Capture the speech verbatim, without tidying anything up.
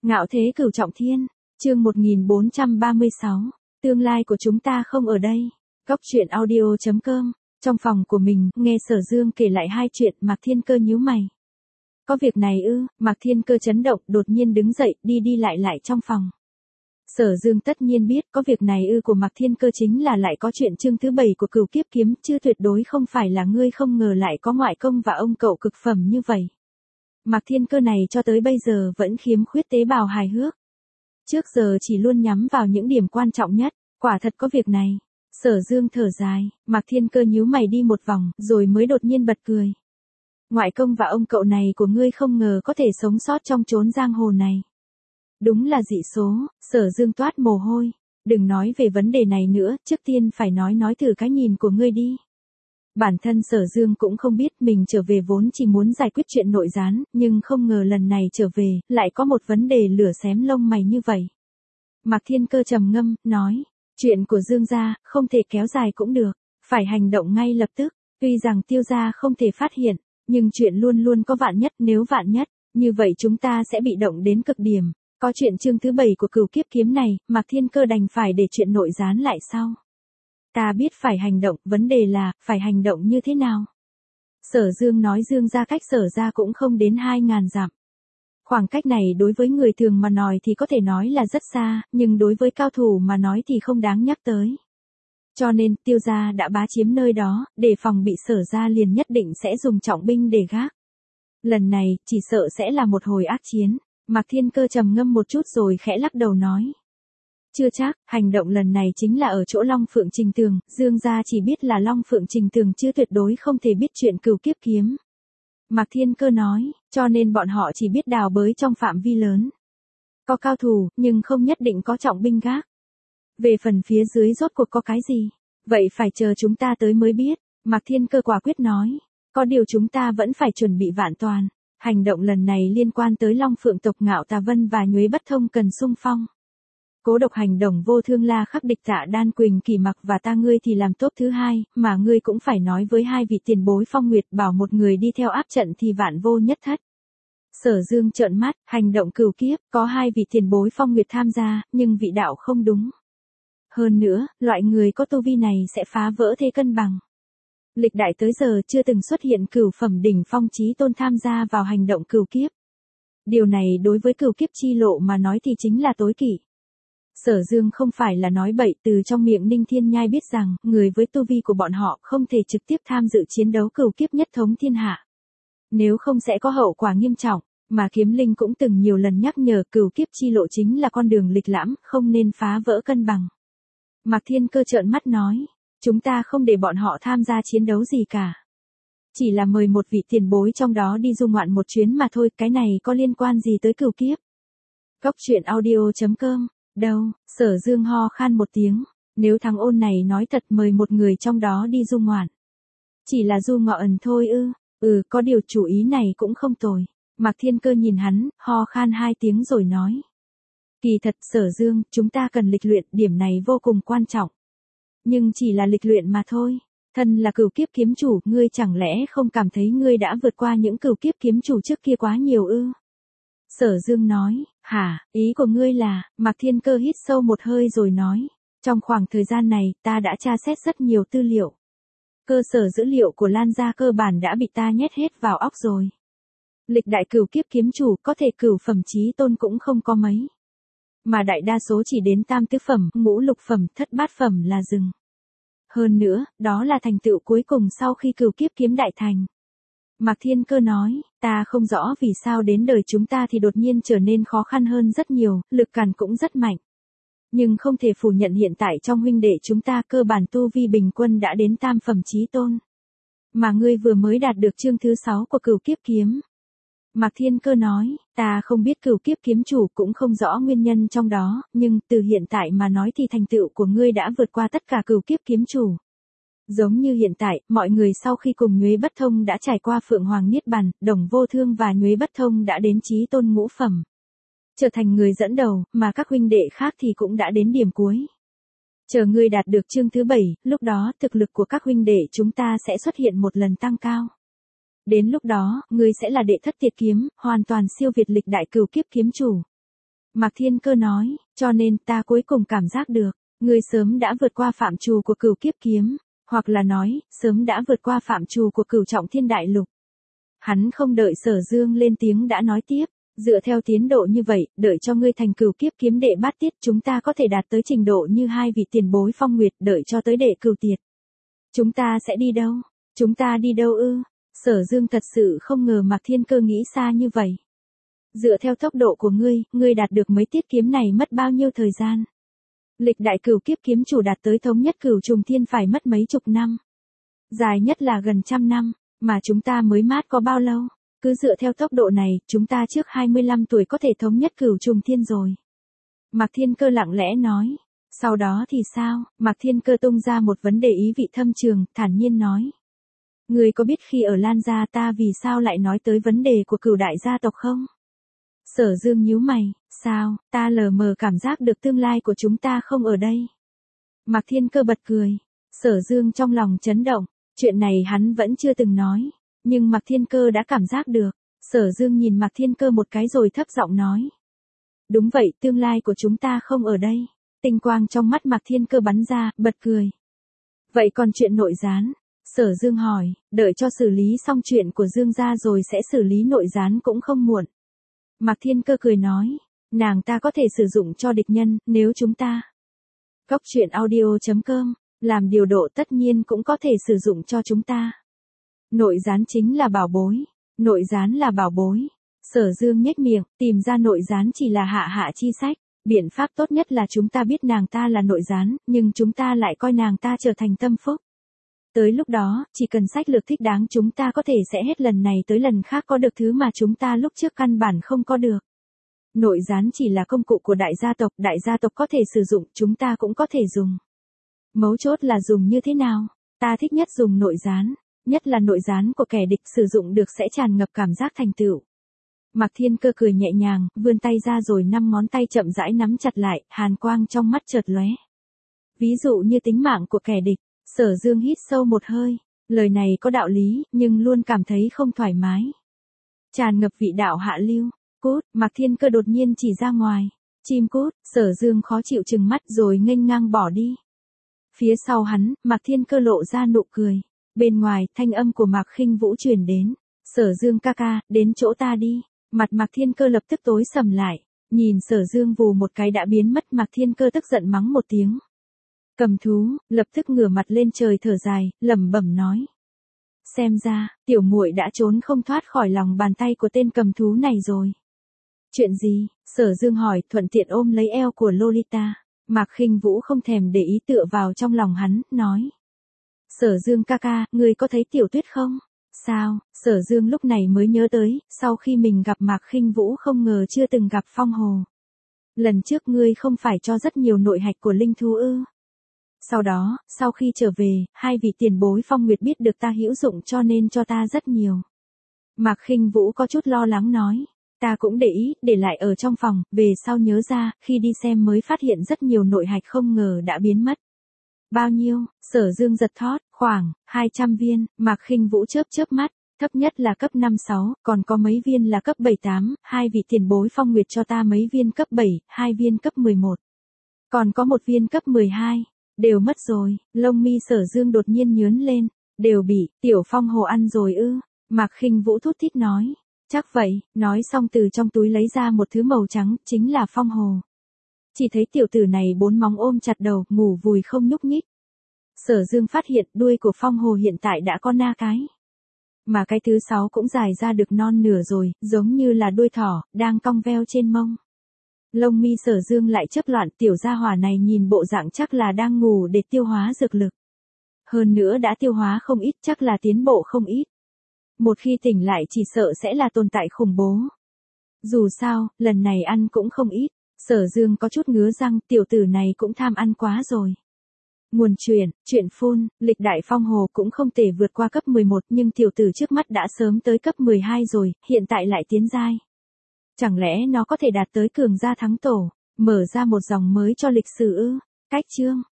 Ngạo thế cửu trọng thiên, chương một nghìn bốn trăm ba mươi sáu, tương lai của chúng ta không ở đây. Góc truyện audio chấm com, trong phòng của mình, nghe Sở Dương kể lại hai chuyện. Mạc Thiên Cơ nhíu mày. Có việc này ư? Mạc Thiên Cơ chấn động, đột nhiên đứng dậy, đi đi lại lại trong phòng. Sở Dương tất nhiên biết, có việc này ư của Mạc Thiên Cơ chính là lại có chuyện chương thứ bảy của Cửu Kiếp Kiếm, chứ tuyệt đối không phải là ngươi không ngờ lại có ngoại công và ông cậu cực phẩm như vậy. Mạc Thiên Cơ này cho tới bây giờ vẫn khiếm khuyết tế bào hài hước. Trước giờ chỉ luôn nhắm vào những điểm quan trọng nhất, quả thật có việc này. Sở Dương thở dài, Mạc Thiên Cơ nhíu mày đi một vòng, rồi mới đột nhiên bật cười. Ngoại công và ông cậu này của ngươi không ngờ có thể sống sót trong chốn giang hồ này. Đúng là dị số. Sở Dương toát mồ hôi. Đừng nói về vấn đề này nữa, trước tiên phải nói nói thử cái nhìn của ngươi đi. Bản thân Sở Dương cũng không biết mình trở về vốn chỉ muốn giải quyết chuyện nội gián, nhưng không ngờ lần này trở về, lại có một vấn đề lửa xém lông mày như vậy. Mạc Thiên Cơ trầm ngâm, nói, chuyện của Dương gia, không thể kéo dài cũng được, phải hành động ngay lập tức. Tuy rằng Tiêu gia không thể phát hiện, nhưng chuyện luôn luôn có vạn nhất, nếu vạn nhất, như vậy chúng ta sẽ bị động đến cực điểm. Có chuyện chương thứ bảy của Cửu Kiếp Kiếm này, Mạc Thiên Cơ đành phải để chuyện nội gián lại sau. Ta biết phải hành động, vấn đề là, phải hành động như thế nào? Sở Dương nói Dương gia cách Sở gia cũng không đến hai ngàn dặm. Khoảng cách này đối với người thường mà nói thì có thể nói là rất xa, nhưng đối với cao thủ mà nói thì không đáng nhắc tới. Cho nên, Tiêu gia đã bá chiếm nơi đó, để phòng bị Sở gia liền nhất định sẽ dùng trọng binh để gác. Lần này, chỉ sợ sẽ là một hồi ác chiến. Mạc Thiên Cơ trầm ngâm một chút rồi khẽ lắc đầu nói. Chưa chắc, hành động lần này chính là ở chỗ Long Phượng Trình Tường, Dương gia chỉ biết là Long Phượng Trình Tường chứ tuyệt đối không thể biết chuyện Cửu Kiếp Kiếm. Mạc Thiên Cơ nói, cho nên bọn họ chỉ biết đào bới trong phạm vi lớn. Có cao thủ, nhưng không nhất định có trọng binh gác. Về phần phía dưới rốt cuộc có cái gì? Vậy phải chờ chúng ta tới mới biết. Mạc Thiên Cơ quả quyết nói, có điều chúng ta vẫn phải chuẩn bị vạn toàn. Hành động lần này liên quan tới Long Phượng tộc Ngạo Tà Vân và Nhuế Bất Thông cần xung phong. Cố Độc hành động vô thương la khắc địch Tạ Đan Quỳnh Kỳ Mặc và ta ngươi thì làm tốt thứ hai, mà ngươi cũng phải nói với hai vị tiền bối Phong Nguyệt bảo một người đi theo áp trận thì vạn vô nhất thất. Sở Dương trợn mắt, hành động cửu kiếp, có hai vị tiền bối Phong Nguyệt tham gia, nhưng vị đạo không đúng. Hơn nữa, loại người có tu vi này sẽ phá vỡ thế cân bằng. Lịch đại tới giờ chưa từng xuất hiện cửu phẩm đỉnh phong chí tôn tham gia vào hành động cửu kiếp. Điều này đối với cửu kiếp chi lộ mà nói thì chính là tối kỵ. Sở Dương không phải là nói bậy, từ trong miệng Ninh Thiên Nhai biết rằng, người với tu vi của bọn họ không thể trực tiếp tham dự chiến đấu cửu kiếp nhất thống thiên hạ. Nếu không sẽ có hậu quả nghiêm trọng, mà Kiếm Linh cũng từng nhiều lần nhắc nhở cửu kiếp chi lộ chính là con đường lịch lãm, không nên phá vỡ cân bằng. Mạc Thiên Cơ trợn mắt nói, chúng ta không để bọn họ tham gia chiến đấu gì cả. Chỉ là mời một vị tiền bối trong đó đi du ngoạn một chuyến mà thôi, cái này có liên quan gì tới cửu kiếp? Góc truyện audio chấm com. Đâu, Sở Dương ho khan một tiếng, nếu thằng ôn này nói thật mời một người trong đó đi du ngoạn. Chỉ là du ngoạn thôi ư, ừ có điều chủ ý này cũng không tồi. Mạc Thiên Cơ nhìn hắn, ho khan hai tiếng rồi nói. Kỳ thật Sở Dương, chúng ta cần lịch luyện, điểm này vô cùng quan trọng. Nhưng chỉ là lịch luyện mà thôi. Thân là cửu kiếp kiếm chủ, ngươi chẳng lẽ không cảm thấy ngươi đã vượt qua những cửu kiếp kiếm chủ trước kia quá nhiều ư? Sở Dương nói, hả, ý của ngươi là, Mạc Thiên Cơ hít sâu một hơi rồi nói, trong khoảng thời gian này, ta đã tra xét rất nhiều tư liệu. Cơ sở dữ liệu của Lan gia cơ bản đã bị ta nhét hết vào óc rồi. Lịch đại cửu kiếp kiếm chủ có thể cửu phẩm chí tôn cũng không có mấy. Mà đại đa số chỉ đến tam tứ phẩm, ngũ lục phẩm, thất bát phẩm là dừng. Hơn nữa, đó là thành tựu cuối cùng sau khi cửu kiếp kiếm đại thành. Mạc Thiên Cơ nói, ta không rõ vì sao đến đời chúng ta thì đột nhiên trở nên khó khăn hơn rất nhiều, lực càn cũng rất mạnh. Nhưng không thể phủ nhận hiện tại trong huynh đệ chúng ta cơ bản tu vi bình quân đã đến tam phẩm chí tôn. Mà ngươi vừa mới đạt được chương thứ sáu của Cửu Kiếp Kiếm. Mạc Thiên Cơ nói, ta không biết Cửu Kiếp Kiếm chủ cũng không rõ nguyên nhân trong đó, nhưng từ hiện tại mà nói thì thành tựu của ngươi đã vượt qua tất cả Cửu Kiếp Kiếm chủ. Giống như hiện tại, mọi người sau khi cùng Nhuế Bất Thông đã trải qua Phượng Hoàng Niết Bàn, Đồng Vô Thương và Nhuế Bất Thông đã đến chí tôn ngũ phẩm. Trở thành người dẫn đầu, mà các huynh đệ khác thì cũng đã đến điểm cuối. Chờ ngươi đạt được chương thứ bảy, lúc đó thực lực của các huynh đệ chúng ta sẽ xuất hiện một lần tăng cao. Đến lúc đó, ngươi sẽ là đệ thất tiệt kiếm, hoàn toàn siêu việt lịch đại cửu kiếp kiếm chủ. Mạc Thiên Cơ nói, cho nên ta cuối cùng cảm giác được, ngươi sớm đã vượt qua phạm trù của cửu kiếp kiếm, hoặc là nói, sớm đã vượt qua phạm trù của cửu trọng thiên đại lục. Hắn không đợi Sở Dương lên tiếng đã nói tiếp, dựa theo tiến độ như vậy, đợi cho ngươi thành cửu kiếp kiếm đệ bát tiết chúng ta có thể đạt tới trình độ như hai vị tiền bối Phong Nguyệt, đợi cho tới đệ cửu tiệt. Chúng ta sẽ đi đâu? Chúng ta đi đâu ư? Sở Dương thật sự không ngờ Mạc Thiên Cơ nghĩ xa như vậy. Dựa theo tốc độ của ngươi, ngươi đạt được mấy tiết kiếm này mất bao nhiêu thời gian? Lịch đại cửu kiếp kiếm chủ đạt tới thống nhất cửu trùng thiên phải mất mấy chục năm. Dài nhất là gần trăm năm, mà chúng ta mới mát có bao lâu? Cứ dựa theo tốc độ này, chúng ta trước hai mươi lăm tuổi có thể thống nhất cửu trùng thiên rồi. Mạc Thiên Cơ lặng lẽ nói. Sau đó thì sao? Mạc Thiên Cơ tung ra một vấn đề ý vị thâm trường, thản nhiên nói. Ngươi có biết khi ở Lan gia ta vì sao lại nói tới vấn đề của cửu đại gia tộc không? Sở Dương nhíu mày, sao, ta lờ mờ cảm giác được tương lai của chúng ta không ở đây. Mạc Thiên Cơ bật cười. Sở Dương trong lòng chấn động, chuyện này hắn vẫn chưa từng nói, nhưng Mạc Thiên Cơ đã cảm giác được. Sở Dương nhìn Mạc Thiên Cơ một cái rồi thấp giọng nói. Đúng vậy, tương lai của chúng ta không ở đây. Tinh quang trong mắt Mạc Thiên Cơ bắn ra, bật cười. Vậy còn chuyện nội gián? Sở Dương hỏi, đợi cho xử lý xong chuyện của Dương gia rồi sẽ xử lý nội gián cũng không muộn. Mạc Thiên Cơ cười nói, nàng ta có thể sử dụng cho địch nhân, nếu chúng ta. Cốc truyện audio chấm com, làm điều độ tất nhiên cũng có thể sử dụng cho chúng ta. Nội gián chính là bảo bối. Nội gián là bảo bối. Sở Dương nhếch miệng, tìm ra nội gián chỉ là hạ hạ chi sách. Biện pháp tốt nhất là chúng ta biết nàng ta là nội gián, nhưng chúng ta lại coi nàng ta trở thành tâm phúc. Tới lúc đó, chỉ cần sách lược thích đáng chúng ta có thể sẽ hết lần này tới lần khác có được thứ mà chúng ta lúc trước căn bản không có được. Nội gián chỉ là công cụ của đại gia tộc, đại gia tộc có thể sử dụng, chúng ta cũng có thể dùng. Mấu chốt là dùng như thế nào? Ta thích nhất dùng nội gián, nhất là nội gián của kẻ địch sử dụng được sẽ tràn ngập cảm giác thành tựu. Mạc Thiên Cơ cười nhẹ nhàng, vươn tay ra rồi năm ngón tay chậm rãi nắm chặt lại, hàn quang trong mắt chợt lóe. Ví dụ như tính mạng của kẻ địch. Sở Dương hít sâu một hơi, lời này có đạo lý, nhưng luôn cảm thấy không thoải mái. Tràn ngập vị đạo hạ lưu, cút, Mạc Thiên Cơ đột nhiên chỉ ra ngoài, chim cút, Sở Dương khó chịu chừng mắt rồi nghênh ngang bỏ đi. Phía sau hắn, Mạc Thiên Cơ lộ ra nụ cười, bên ngoài, thanh âm của Mạc Khinh Vũ truyền đến, Sở Dương ca ca, đến chỗ ta đi, mặt Mạc Thiên Cơ lập tức tối sầm lại, nhìn Sở Dương vù một cái đã biến mất. Mạc Thiên Cơ tức giận mắng một tiếng. Cầm thú, lập tức ngửa mặt lên trời thở dài, lẩm bẩm nói. Xem ra, tiểu muội đã trốn không thoát khỏi lòng bàn tay của tên cầm thú này rồi. Chuyện gì? Sở Dương hỏi, thuận tiện ôm lấy eo của Lolita. Mạc Khinh Vũ không thèm để ý tựa vào trong lòng hắn, nói. Sở Dương ca ca, ngươi có thấy Tiểu Tuyết không? Sao? Sở Dương lúc này mới nhớ tới, sau khi mình gặp Mạc Khinh Vũ không ngờ chưa từng gặp Phong Hồ. Lần trước ngươi không phải cho rất nhiều nội hạch của linh thú ư? Sau đó, sau khi trở về, hai vị tiền bối Phong Nguyệt biết được ta hữu dụng cho nên cho ta rất nhiều. Mạc Khinh Vũ có chút lo lắng nói, ta cũng để ý, để lại ở trong phòng, về sau nhớ ra, khi đi xem mới phát hiện rất nhiều nội hạch không ngờ đã biến mất. Bao nhiêu? Sở Dương giật thót, khoảng hai trăm viên. Mạc Khinh Vũ chớp chớp mắt, thấp nhất là cấp năm sáu, còn có mấy viên là cấp bảy tám, hai vị tiền bối Phong Nguyệt cho ta mấy viên cấp bảy, hai viên cấp mười một. Còn có một viên cấp mười hai. Đều mất rồi. Lông mi Sở Dương đột nhiên nhướng lên, đều bị Tiểu Phong Hồ ăn rồi ư? Mạc Khinh Vũ thút thít nói, chắc vậy. Nói xong từ trong túi lấy ra một thứ màu trắng, chính là Phong Hồ. Chỉ thấy tiểu tử này bốn móng ôm chặt đầu, ngủ vùi không nhúc nhích. Sở Dương phát hiện đuôi của Phong Hồ hiện tại đã có na cái, mà cái thứ sáu cũng dài ra được non nửa rồi, giống như là đuôi thỏ đang cong veo trên mông. Lông mi Sở Dương lại chớp loạn, tiểu gia hỏa này nhìn bộ dạng chắc là đang ngủ để tiêu hóa dược lực. Hơn nữa đã tiêu hóa không ít, chắc là tiến bộ không ít. Một khi tỉnh lại chỉ sợ sẽ là tồn tại khủng bố. Dù sao, lần này ăn cũng không ít. Sở Dương có chút ngứa răng, tiểu tử này cũng tham ăn quá rồi. Nguồn truyền, chuyện phun, lịch đại Phong Hồ cũng không thể vượt qua cấp mười một, nhưng tiểu tử trước mắt đã sớm tới cấp mười hai rồi, hiện tại lại tiến giai. Chẳng lẽ nó có thể đạt tới cường gia thắng tổ, mở ra một dòng mới cho lịch sử ư? Cách chương